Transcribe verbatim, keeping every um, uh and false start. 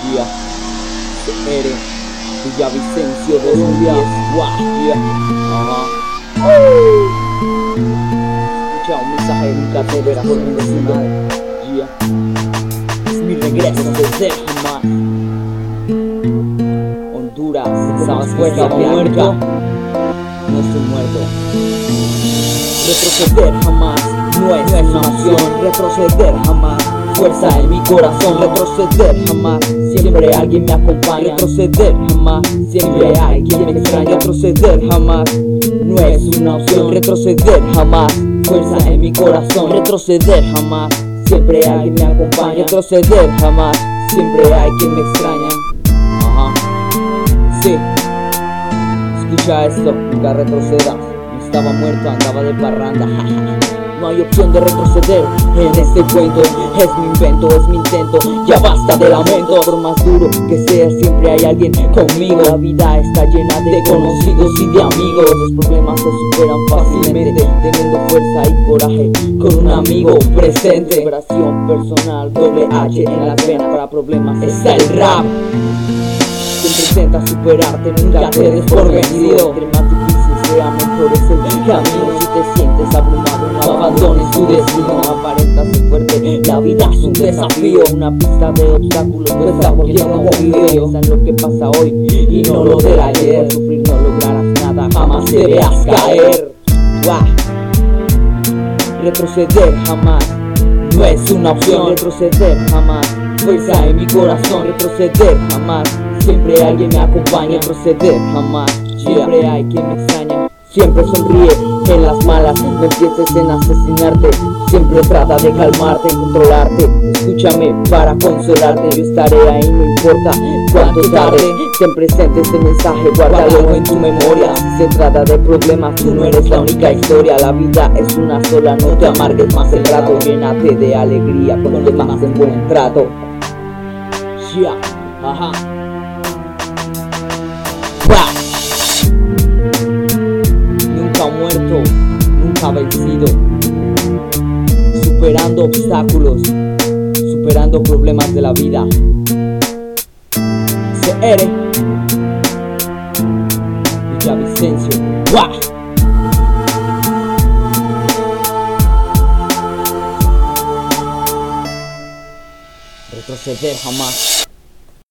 Yeah. Eres Villavicencio dos mil diez. Wow. Yeah. Ajá. Escucha un mensaje de mi cartera por mi vecindad. Yeah. Es mi regreso desde jamás. Honduras, sabes que estaba muerto. No estoy muerto. Retroceder jamás no es una opción. Retroceder jamás. Fuerza en mi corazón. Retroceder jamás. Siempre alguien me acompaña. Retroceder jamás. Siempre hay quien me extraña. Retroceder jamás no es una opción. Retroceder jamás. Fuerza en mi corazón. Retroceder jamás. Siempre alguien me acompaña. Retroceder jamás. Siempre hay quien me extraña. Ajá. Sí. Escucha esto, nunca retrocedas. No estaba muerto, andaba de parranda. No hay opción de retroceder en este cuento. Es mi invento, es mi intento. Ya basta de lamento. Por más duro que sea, siempre hay alguien conmigo. La vida está llena de conocidos y de amigos. Los problemas se superan fácilmente, teniendo fuerza y coraje con un amigo presente. Superación personal, doble H en la pena. Para problemas está el rap. Siempre intenta superarte, nunca te des por vencido. Entre más difícil sea, mejor es el camino. Si te sientes abrumado, no abandones tu destino. Aparenta ser fuerte, la vida es un desafío. Una pista de obstáculos, no está porque no confío. Piensa en lo que pasa hoy y no lo del ayer. Por sufrir no lograrás nada, jamás te veas caer. Wow. Retroceder jamás no es una opción. Retroceder jamás. Fuerza en mi corazón. Retroceder jamás. Siempre alguien me acompaña. Retroceder jamás. Siempre hay quien me extraña. Siempre sonríe en las malas. No empieces en asesinarte. Siempre trata de calmarte, controlarte. Escúchame para consolarte. Yo estaré ahí, no importa cuánto tarde. Ten presente este mensaje, guárdalo en tu memoria. Si se trata de problemas, tú no eres la única historia. La vida es una sola, no te amargues más el rato. Llénate de alegría con los demás en buen trato. Yeah. Ajá. Nunca muerto, nunca vencido. Superando obstáculos, superando problemas de la vida. C R Villavicencio. ¡Guau! Retroceder jamás.